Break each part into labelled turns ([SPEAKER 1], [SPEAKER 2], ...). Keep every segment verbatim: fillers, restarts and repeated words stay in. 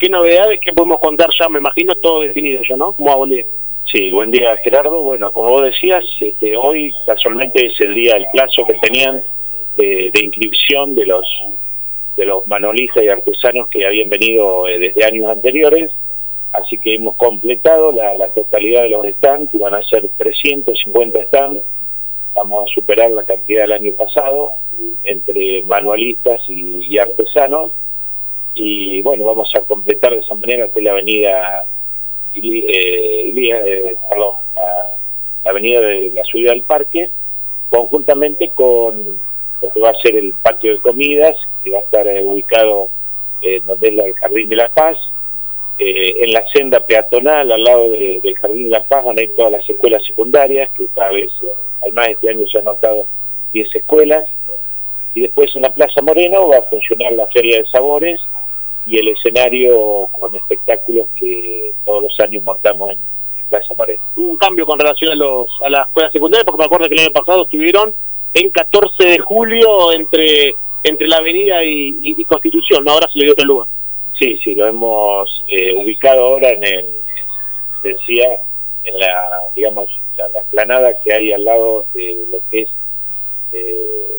[SPEAKER 1] qué novedades, qué podemos contar ya, me imagino todo definido ya, ¿no? ¿Cómo va? Buen día.
[SPEAKER 2] Sí, buen día Gerardo. Bueno, como vos decías, este, hoy casualmente es el día, el plazo que tenían de, de inscripción de los de los manolistas y artesanos que habían venido eh, desde años anteriores, así que hemos completado la, la totalidad de los stands, que van a ser trescientos cincuenta stands, vamos a superar la cantidad del año pasado, entre manualistas y, y artesanos, y bueno, vamos a completar de esa manera que la avenida eh, eh, perdón, la, la avenida de la subida del parque, conjuntamente con lo que va a ser el patio de comidas, que va a estar eh, ubicado en eh, donde es el Jardín de la Paz, eh, en la senda peatonal al lado de, del Jardín de la Paz van a ir todas las escuelas secundarias, que cada vez, eh, además este año se han notado diez escuelas, y después en la Plaza Moreno va a funcionar la Feria de Sabores y el escenario con espectáculos que todos los años montamos en Plaza Moreno.
[SPEAKER 1] Un cambio con relación a los a las escuelas secundarias, porque me acuerdo que el año pasado estuvieron en catorce de julio entre entre la avenida y, y, y Constitución, ¿no? Ahora se le dio otro lugar.
[SPEAKER 2] Sí, sí, lo hemos eh, ubicado ahora en el, decía, en la, digamos, la, la explanada que hay al lado de lo que es eh,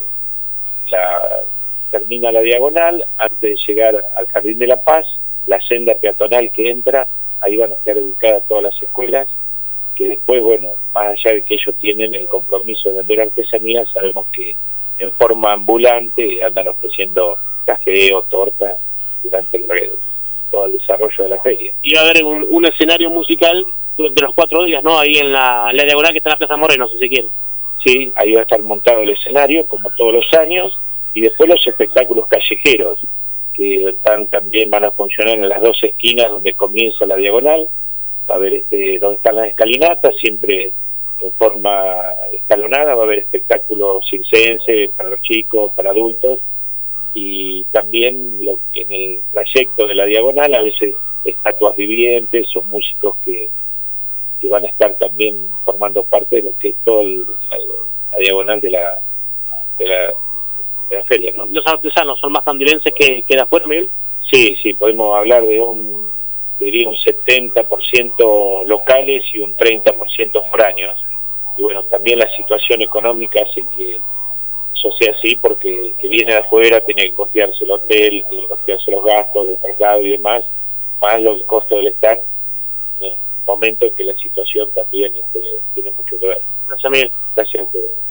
[SPEAKER 2] la, termina la diagonal, antes de llegar al Jardín de la Paz, la senda peatonal que entra, ahí van a estar ubicadas todas las escuelas, que después, bueno, más allá de que ellos tienen el compromiso de vender artesanía, sabemos que en forma ambulante andan ofreciendo café o torta durante el, todo el desarrollo de la feria.
[SPEAKER 1] Y va a haber un, un escenario musical durante los cuatro días, ¿no? Ahí en la, la diagonal que está en la Plaza Moreno, si se quiere.
[SPEAKER 2] Sí, ahí va a estar montado el escenario, como todos los años, y después los espectáculos callejeros, que están también van a funcionar en las dos esquinas donde comienza la diagonal. Va a haber este, donde están las escalinatas, siempre en forma escalonada, va a haber espectáculos circenses para los chicos, para adultos, y también lo, en el trayecto de la diagonal a veces estatuas vivientes o músicos que, que van a estar también formando parte de lo que es toda la, la diagonal de la, de la de la feria, ¿no?
[SPEAKER 1] ¿Los artesanos son más tandilenses que, que de afuera, Miguel?
[SPEAKER 2] Sí, sí, podemos hablar de un, diría un setenta por ciento locales y un treinta por ciento foráneos. Y bueno, también la situación económica hace que eso sea así, porque el que viene de afuera tiene que costearse el hotel, tiene que costearse los gastos del mercado y demás, más los costos del stand, en el momento en que la situación también este, tiene mucho que ver.
[SPEAKER 1] Gracias, Miguel.
[SPEAKER 2] Gracias a ustedes.